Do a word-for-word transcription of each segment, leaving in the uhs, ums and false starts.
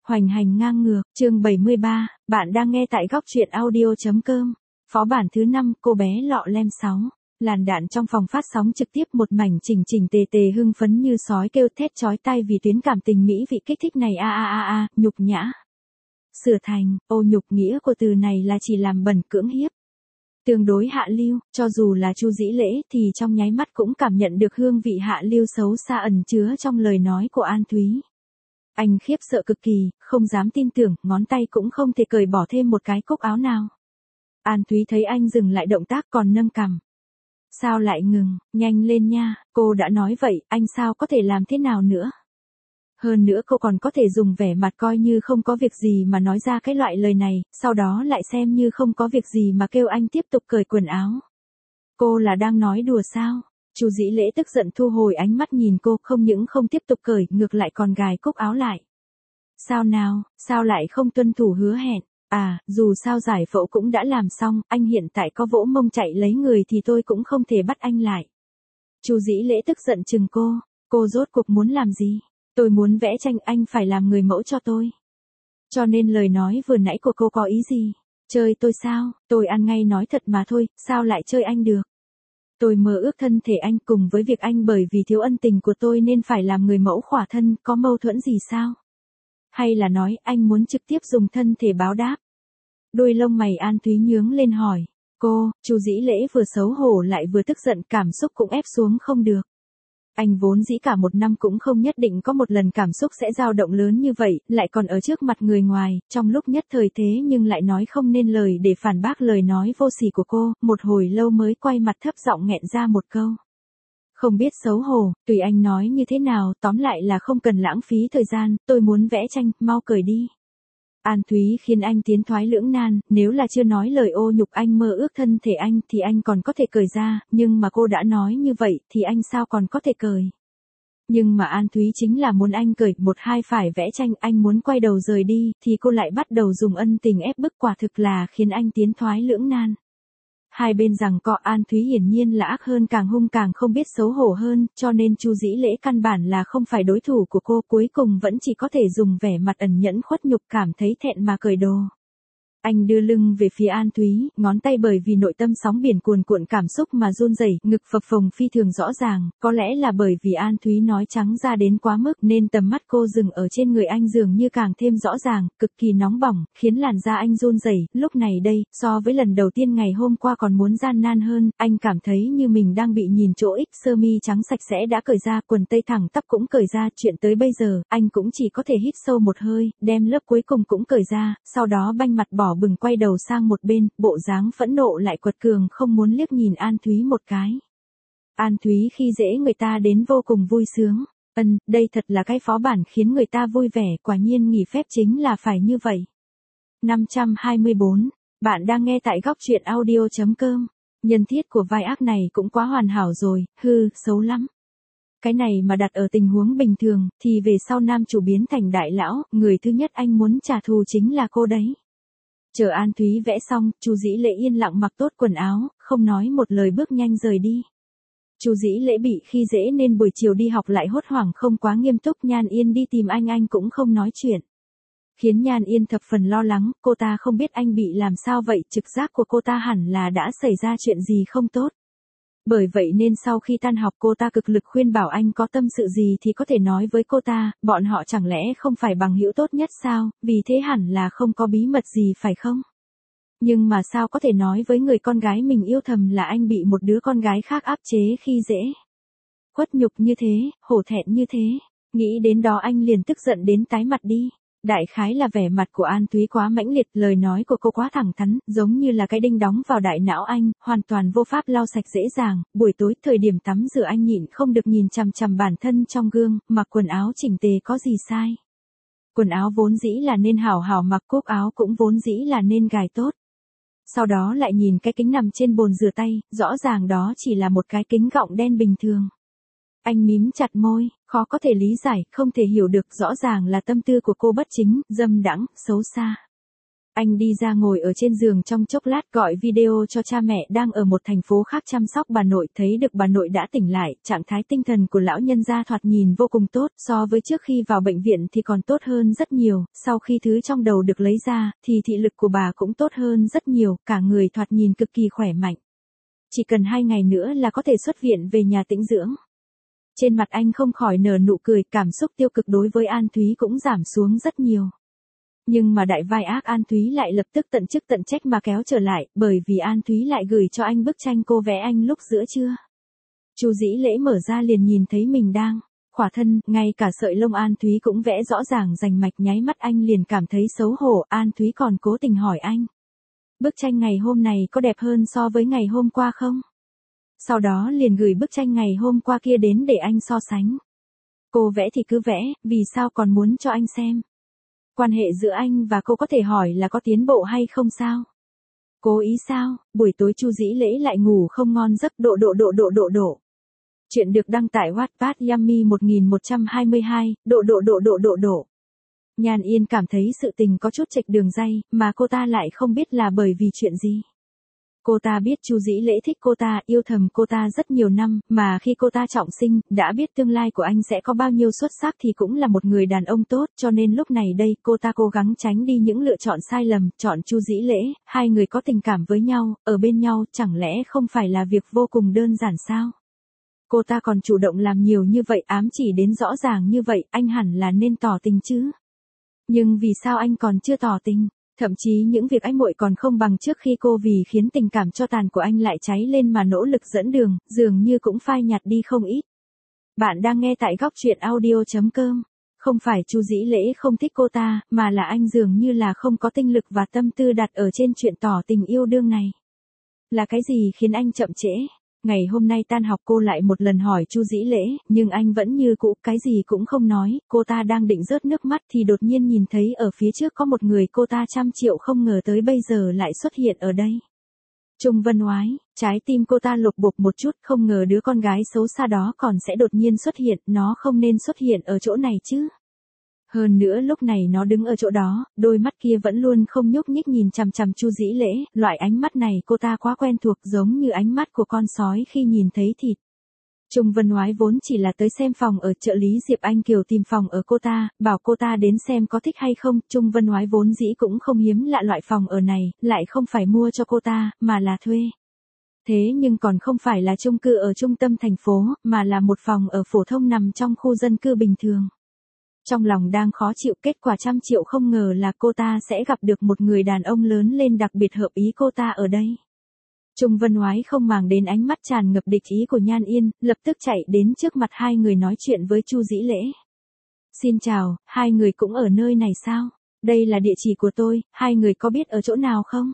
Hoành hành ngang ngược, chương bảy mươi ba, bạn đang nghe tại góc truyện audio.com. Phó bản thứ năm, cô bé lọ lem sáu. Làn đạn trong phòng phát sóng trực tiếp một mảnh chỉnh chỉnh tề tề hưng phấn như sói kêu thét chói tai vì tuyến cảm tình mỹ vị kích thích này a a a a, nhục nhã. Sửa thành, ô nhục nghĩa của từ này là chỉ làm bẩn cưỡng hiếp. Tương đối hạ lưu, cho dù là Chu Dĩ Lễ thì trong nháy mắt cũng cảm nhận được hương vị hạ lưu xấu xa ẩn chứa trong lời nói của An Thúy. Anh khiếp sợ cực kỳ, không dám tin tưởng, ngón tay cũng không thể cởi bỏ thêm một cái cúc áo nào. An Thúy thấy anh dừng lại động tác còn nâng cằm. Sao lại ngừng, nhanh lên nha, cô đã nói vậy, anh sao có thể làm thế nào nữa. Hơn nữa cô còn có thể dùng vẻ mặt coi như không có việc gì mà nói ra cái loại lời này, sau đó lại xem như không có việc gì mà kêu anh tiếp tục cởi quần áo. Cô là đang nói đùa sao? Chu Dĩ Lễ tức giận thu hồi ánh mắt nhìn cô, không những không tiếp tục cởi, ngược lại còn gài cúc áo lại. Sao nào, sao lại không tuân thủ hứa hẹn? À, dù sao giải phẫu cũng đã làm xong, anh hiện tại có vỗ mông chạy lấy người thì tôi cũng không thể bắt anh lại. Chu Dĩ Lễ tức giận chừng cô, cô rốt cuộc muốn làm gì? Tôi muốn vẽ tranh, anh phải làm người mẫu cho tôi. Cho nên lời nói vừa nãy của cô có ý gì? Chơi tôi sao? Tôi ăn ngay nói thật mà thôi, sao lại chơi anh được? Tôi mơ ước thân thể anh cùng với việc anh bởi vì thiếu ân tình của tôi nên phải làm người mẫu khỏa thân, có mâu thuẫn gì sao? Hay là nói anh muốn trực tiếp dùng thân thể báo đáp? Đôi lông mày An Thúy nhướng lên hỏi. Cô, Chu Dĩ Lễ vừa xấu hổ lại vừa tức giận, cảm xúc cũng ép xuống không được. Anh vốn dĩ cả một năm cũng không nhất định có một lần cảm xúc sẽ dao động lớn như vậy, lại còn ở trước mặt người ngoài, trong lúc nhất thời thế nhưng lại nói không nên lời để phản bác lời nói vô sỉ của cô, một hồi lâu mới quay mặt thấp giọng nghẹn ra một câu. Không biết xấu hổ, tùy anh nói như thế nào, tóm lại là không cần lãng phí thời gian, tôi muốn vẽ tranh, mau cởi đi. An Thúy khiến anh tiến thoái lưỡng nan, nếu là chưa nói lời ô nhục anh mơ ước thân thể anh thì anh còn có thể cởi ra, nhưng mà cô đã nói như vậy thì anh sao còn có thể cởi. Nhưng mà An Thúy chính là muốn anh cởi, một hai phải vẽ tranh, anh muốn quay đầu rời đi, thì cô lại bắt đầu dùng ân tình ép bức, quả thực là khiến anh tiến thoái lưỡng nan. Hai bên rằng co, An Thúy hiển nhiên là ác hơn, càng hung càng không biết xấu hổ hơn, cho nên Chu Dĩ Lễ căn bản là không phải đối thủ của cô, cuối cùng vẫn chỉ có thể dùng vẻ mặt ẩn nhẫn khuất nhục, cảm thấy thẹn mà cởi đồ. Anh đưa lưng về phía An Thúy, ngón tay bởi vì nội tâm sóng biển cuồn cuộn cảm xúc mà run rẩy, ngực phập phồng phi thường rõ ràng, có lẽ là bởi vì An Thúy nói trắng ra đến quá mức nên tầm mắt cô dừng ở trên người anh dường như càng thêm rõ ràng, cực kỳ nóng bỏng, khiến làn da anh run rẩy. Lúc này đây, so với lần đầu tiên ngày hôm qua còn muốn gian nan hơn, anh cảm thấy như mình đang bị nhìn chỗ ích, sơ mi trắng sạch sẽ đã cởi ra, quần tây thẳng tắp cũng cởi ra, chuyện tới bây giờ, anh cũng chỉ có thể hít sâu một hơi, đem lớp cuối cùng cũng cởi ra, sau đó banh mặt bỏ bừng quay đầu sang một bên, bộ dáng phẫn nộ lại quật cường, không muốn liếc nhìn An Thúy một cái. An Thúy khi dễ người ta đến vô cùng vui sướng. Ân, đây thật là cái phó bản khiến người ta vui vẻ, quả nhiên nghỉ phép chính là phải như vậy. năm trăm hai mươi bốn, bạn đang nghe tại góc truyện audio.com. Nhân thiết của vai ác này cũng quá hoàn hảo rồi, hư, xấu lắm. Cái này mà đặt ở tình huống bình thường, thì về sau nam chủ biến thành đại lão, người thứ nhất anh muốn trả thù chính là cô đấy. Chờ An Thúy vẽ xong, Chu Dĩ Lễ yên lặng mặc tốt quần áo, không nói một lời bước nhanh rời đi. Chu Dĩ Lễ bị khi dễ nên buổi chiều đi học lại hốt hoảng không quá nghiêm túc, Nhan Yên đi tìm anh anh cũng không nói chuyện. Khiến Nhan Yên thập phần lo lắng, cô ta không biết anh bị làm sao vậy, trực giác của cô ta hẳn là đã xảy ra chuyện gì không tốt. Bởi vậy nên sau khi tan học cô ta cực lực khuyên bảo anh có tâm sự gì thì có thể nói với cô ta, bọn họ chẳng lẽ không phải bằng hữu tốt nhất sao, vì thế hẳn là không có bí mật gì phải không? Nhưng mà sao có thể nói với người con gái mình yêu thầm là anh bị một đứa con gái khác áp chế khi dễ? Khuất nhục như thế, hổ thẹn như thế, nghĩ đến đó anh liền tức giận đến tái mặt đi. Đại khái là vẻ mặt của An Thúy quá mãnh liệt, lời nói của cô quá thẳng thắn, giống như là cái đinh đóng vào đại não anh, hoàn toàn vô pháp lau sạch dễ dàng. Buổi tối thời điểm tắm rửa anh nhịn không được nhìn chằm chằm bản thân trong gương, mặc quần áo chỉnh tề có gì sai. Quần áo vốn dĩ là nên hảo hảo mặc, cúc áo cũng vốn dĩ là nên gài tốt. Sau đó lại nhìn cái kính nằm trên bồn rửa tay, rõ ràng đó chỉ là một cái kính gọng đen bình thường. Anh mím chặt môi, khó có thể lý giải, không thể hiểu được, rõ ràng là tâm tư của cô bất chính, dâm đãng, xấu xa. Anh đi ra ngồi ở trên giường trong chốc lát gọi video cho cha mẹ đang ở một thành phố khác chăm sóc bà nội, thấy được bà nội đã tỉnh lại, trạng thái tinh thần của lão nhân gia thoạt nhìn vô cùng tốt, so với trước khi vào bệnh viện thì còn tốt hơn rất nhiều, sau khi thứ trong đầu được lấy ra, thì thị lực của bà cũng tốt hơn rất nhiều, cả người thoạt nhìn cực kỳ khỏe mạnh. Chỉ cần hai ngày nữa là có thể xuất viện về nhà tĩnh dưỡng. Trên mặt anh không khỏi nở nụ cười, cảm xúc tiêu cực đối với An Thúy cũng giảm xuống rất nhiều. Nhưng mà đại vai ác An Thúy lại lập tức tận chức tận trách mà kéo trở lại, bởi vì An Thúy lại gửi cho anh bức tranh cô vẽ anh lúc giữa trưa. Chu Dĩ Lễ mở ra liền nhìn thấy mình đang khỏa thân, ngay cả sợi lông An Thúy cũng vẽ rõ ràng rành mạch, nháy mắt anh liền cảm thấy xấu hổ. An Thúy còn cố tình hỏi anh: bức tranh ngày hôm này có đẹp hơn so với ngày hôm qua không? Sau đó liền gửi bức tranh ngày hôm qua kia đến để anh so sánh. Cô vẽ thì cứ vẽ, vì sao còn muốn cho anh xem? Quan hệ giữa anh và cô có thể hỏi là có tiến bộ hay không sao? Cố ý sao? Buổi tối Chu Dĩ Lễ lại ngủ không ngon giấc. Độ độ độ độ độ độ. Chuyện được đăng tải Wattpad Yummy một nghìn một trăm hai mươi hai, độ độ độ độ độ độ. Nhan Yên cảm thấy sự tình có chút chệch đường ray, mà cô ta lại không biết là bởi vì chuyện gì. Cô ta biết Chu Dĩ Lễ thích cô ta, yêu thầm cô ta rất nhiều năm, mà khi cô ta trọng sinh, đã biết tương lai của anh sẽ có bao nhiêu xuất sắc thì cũng là một người đàn ông tốt, cho nên lúc này đây cô ta cố gắng tránh đi những lựa chọn sai lầm, chọn Chu Dĩ Lễ. Hai người có tình cảm với nhau, ở bên nhau chẳng lẽ không phải là việc vô cùng đơn giản sao? Cô ta còn chủ động làm nhiều như vậy, ám chỉ đến rõ ràng như vậy, anh hẳn là nên tỏ tình chứ. Nhưng vì sao anh còn chưa tỏ tình? Thậm chí những việc ái muội còn không bằng trước khi cô vì khiến tình cảm cho tàn của anh lại cháy lên mà nỗ lực dẫn đường, dường như cũng phai nhạt đi không ít. Bạn đang nghe tại góc truyện audio chấm com. Không phải Chu Dĩ Lễ không thích cô ta, mà là anh dường như là không có tinh lực và tâm tư đặt ở trên chuyện tỏ tình yêu đương này. Là cái gì khiến anh chậm trễ? Ngày hôm nay tan học cô lại một lần hỏi Chu Dĩ Lễ, nhưng anh vẫn như cũ, cái gì cũng không nói. Cô ta đang định rớt nước mắt thì đột nhiên nhìn thấy ở phía trước có một người cô ta trăm triệu không ngờ tới bây giờ lại xuất hiện ở đây. Trung Vân Oái, trái tim cô ta lột bột một chút, không ngờ đứa con gái xấu xa đó còn sẽ đột nhiên xuất hiện, nó không nên xuất hiện ở chỗ này chứ. Hơn nữa lúc này nó đứng ở chỗ đó, đôi mắt kia vẫn luôn không nhúc nhích nhìn chằm chằm Chu Dĩ Lễ, loại ánh mắt này cô ta quá quen thuộc, giống như ánh mắt của con sói khi nhìn thấy thịt. Trung Vân Oái vốn chỉ là tới xem phòng ở trợ lý Diệp Anh Kiều tìm phòng ở cô ta, bảo cô ta đến xem có thích hay không. Trung Vân Oái vốn dĩ cũng không hiếm lạ loại phòng ở này, lại không phải mua cho cô ta, mà là thuê. Thế nhưng còn không phải là chung cư ở trung tâm thành phố, mà là một phòng ở phổ thông nằm trong khu dân cư bình thường. Trong lòng đang khó chịu, kết quả trăm triệu không ngờ là cô ta sẽ gặp được một người đàn ông lớn lên đặc biệt hợp ý cô ta ở đây. Trung Vân Oái không màng đến ánh mắt tràn ngập địch ý của Nhan Yên, lập tức chạy đến trước mặt hai người nói chuyện với Chu Dĩ Lễ. Xin chào, hai người cũng ở nơi này sao? Đây là địa chỉ của tôi, hai người có biết ở chỗ nào không?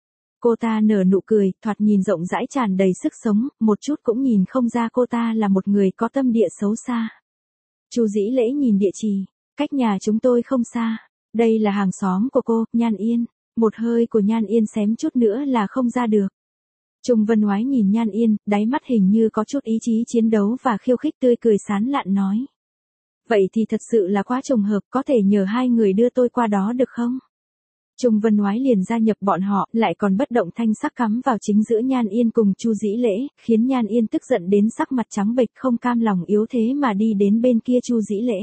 Cô ta nở nụ cười, thoạt nhìn rộng rãi tràn đầy sức sống, một chút cũng nhìn không ra cô ta là một người có tâm địa xấu xa. Chu Dĩ Lễ nhìn địa chỉ, cách nhà chúng tôi không xa, đây là hàng xóm của cô, Nhan Yên. Một hơi của Nhan Yên xém chút nữa là không ra được. Trung Vân Oái nhìn Nhan Yên, đáy mắt hình như có chút ý chí chiến đấu và khiêu khích, tươi cười sán lạn nói. Vậy thì thật sự là quá trùng hợp, có thể nhờ hai người đưa tôi qua đó được không? Trung Vân Oái liền gia nhập bọn họ, lại còn bất động thanh sắc cắm vào chính giữa Nhan Yên cùng Chu Dĩ Lễ, khiến Nhan Yên tức giận đến sắc mặt trắng bệch, không cam lòng yếu thế mà đi đến bên kia Chu Dĩ Lễ.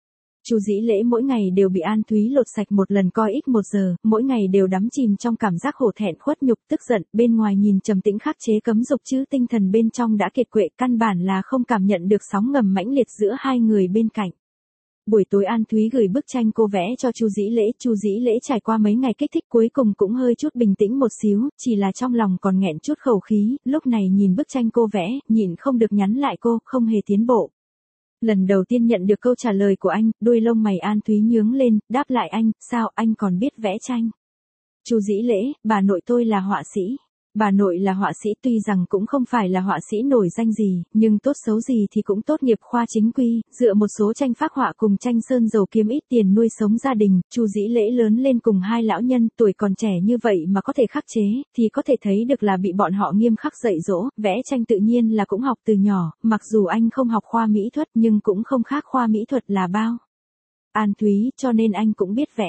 Chu Dĩ Lễ mỗi ngày đều bị An Thúy lột sạch một lần coi ít một giờ, mỗi ngày đều đắm chìm trong cảm giác hổ thẹn, khuất nhục, tức giận, bên ngoài nhìn trầm tĩnh khắc chế cấm dục chứ tinh thần bên trong đã kiệt quệ, căn bản là không cảm nhận được sóng ngầm mãnh liệt giữa hai người bên cạnh. Buổi tối An Thúy gửi bức tranh cô vẽ cho Chu Dĩ Lễ, Chu Dĩ Lễ trải qua mấy ngày kích thích cuối cùng cũng hơi chút bình tĩnh một xíu, chỉ là trong lòng còn nghẹn chút khẩu khí, lúc này nhìn bức tranh cô vẽ, nhịn không được nhắn lại cô, không hề tiến bộ. Lần đầu tiên nhận được câu trả lời của anh, đuôi lông mày An Thúy nhướng lên, đáp lại anh, sao anh còn biết vẽ tranh? Chu Dĩ Lễ, bà nội tôi là họa sĩ. Bà nội là họa sĩ, tuy rằng cũng không phải là họa sĩ nổi danh gì, nhưng tốt xấu gì thì cũng tốt nghiệp khoa chính quy, dựa một số tranh phác họa cùng tranh sơn dầu kiếm ít tiền nuôi sống gia đình. Chu Dĩ Lễ lớn lên cùng hai lão nhân, tuổi còn trẻ như vậy mà có thể khắc chế, thì có thể thấy được là bị bọn họ nghiêm khắc dạy dỗ, vẽ tranh tự nhiên là cũng học từ nhỏ, mặc dù anh không học khoa mỹ thuật nhưng cũng không khác khoa mỹ thuật là bao. An Thúy, cho nên anh cũng biết vẽ.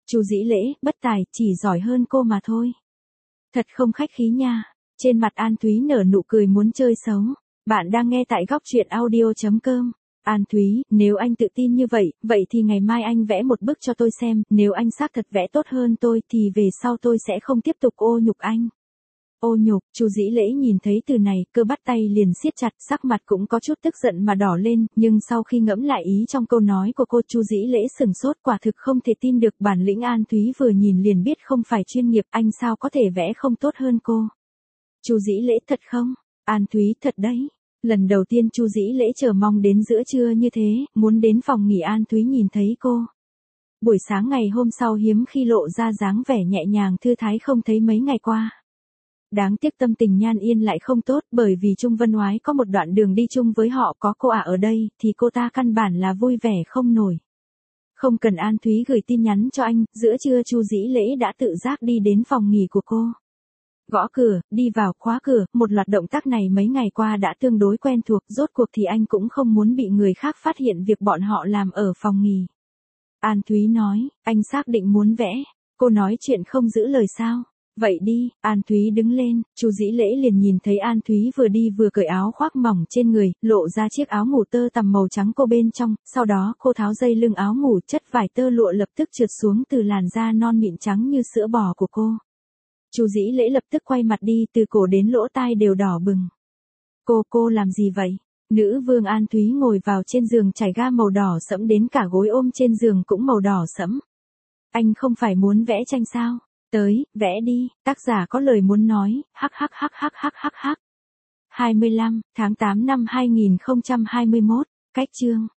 Chu Dĩ Lễ, bất tài, chỉ giỏi hơn cô mà thôi. Thật không khách khí nha. Trên mặt An Thúy nở nụ cười muốn chơi xấu. Bạn đang nghe tại góc truyện audio.com. An Thúy, nếu anh tự tin như vậy, vậy thì ngày mai anh vẽ một bức cho tôi xem, nếu anh xác thật vẽ tốt hơn tôi thì về sau tôi sẽ không tiếp tục ô nhục anh. Ô nhục, Chu Dĩ Lễ nhìn thấy từ này, cơ bắt tay liền siết chặt, sắc mặt cũng có chút tức giận mà đỏ lên, nhưng sau khi ngẫm lại ý trong câu nói của cô, Chu Dĩ Lễ sừng sốt, quả thực không thể tin được bản lĩnh An Thúy vừa nhìn liền biết không phải chuyên nghiệp, anh sao có thể vẽ không tốt hơn cô. Chu Dĩ Lễ thật không? An Thúy thật đấy. Lần đầu tiên Chu Dĩ Lễ chờ mong đến giữa trưa như thế, muốn đến phòng nghỉ An Thúy nhìn thấy cô. Buổi sáng ngày hôm sau hiếm khi lộ ra dáng vẻ nhẹ nhàng thư thái không thấy mấy ngày qua. Đáng tiếc tâm tình Nhan Yên lại không tốt, bởi vì Trung Vân Oái có một đoạn đường đi chung với họ, có cô ả ở đây, thì cô ta căn bản là vui vẻ không nổi. Không cần An Thúy gửi tin nhắn cho anh, giữa trưa Chu Dĩ Lễ đã tự giác đi đến phòng nghỉ của cô. Gõ cửa, đi vào, khóa cửa, một loạt động tác này mấy ngày qua đã tương đối quen thuộc, rốt cuộc thì anh cũng không muốn bị người khác phát hiện việc bọn họ làm ở phòng nghỉ. An Thúy nói, anh xác định muốn vẽ, cô nói chuyện không giữ lời sao? Vậy đi, An Thúy đứng lên, Chu Dĩ Lễ liền nhìn thấy An Thúy vừa đi vừa cởi áo khoác mỏng trên người, lộ ra chiếc áo ngủ tơ tằm màu trắng cô bên trong, sau đó cô tháo dây lưng áo ngủ, chất vải tơ lụa lập tức trượt xuống từ làn da non mịn trắng như sữa bò của cô. Chu Dĩ Lễ lập tức quay mặt đi, từ cổ đến lỗ tai đều đỏ bừng. Cô, cô làm gì vậy? Nữ vương An Thúy ngồi vào trên giường trải ga màu đỏ sẫm đến cả gối ôm trên giường cũng màu đỏ sẫm. Anh không phải muốn vẽ tranh sao? Tới, vẽ đi, tác giả có lời muốn nói, hắc hắc hắc hắc hắc hắc hắc. hai mươi lăm tháng tám năm hai nghìn không trăm hai mươi mốt, cách chương.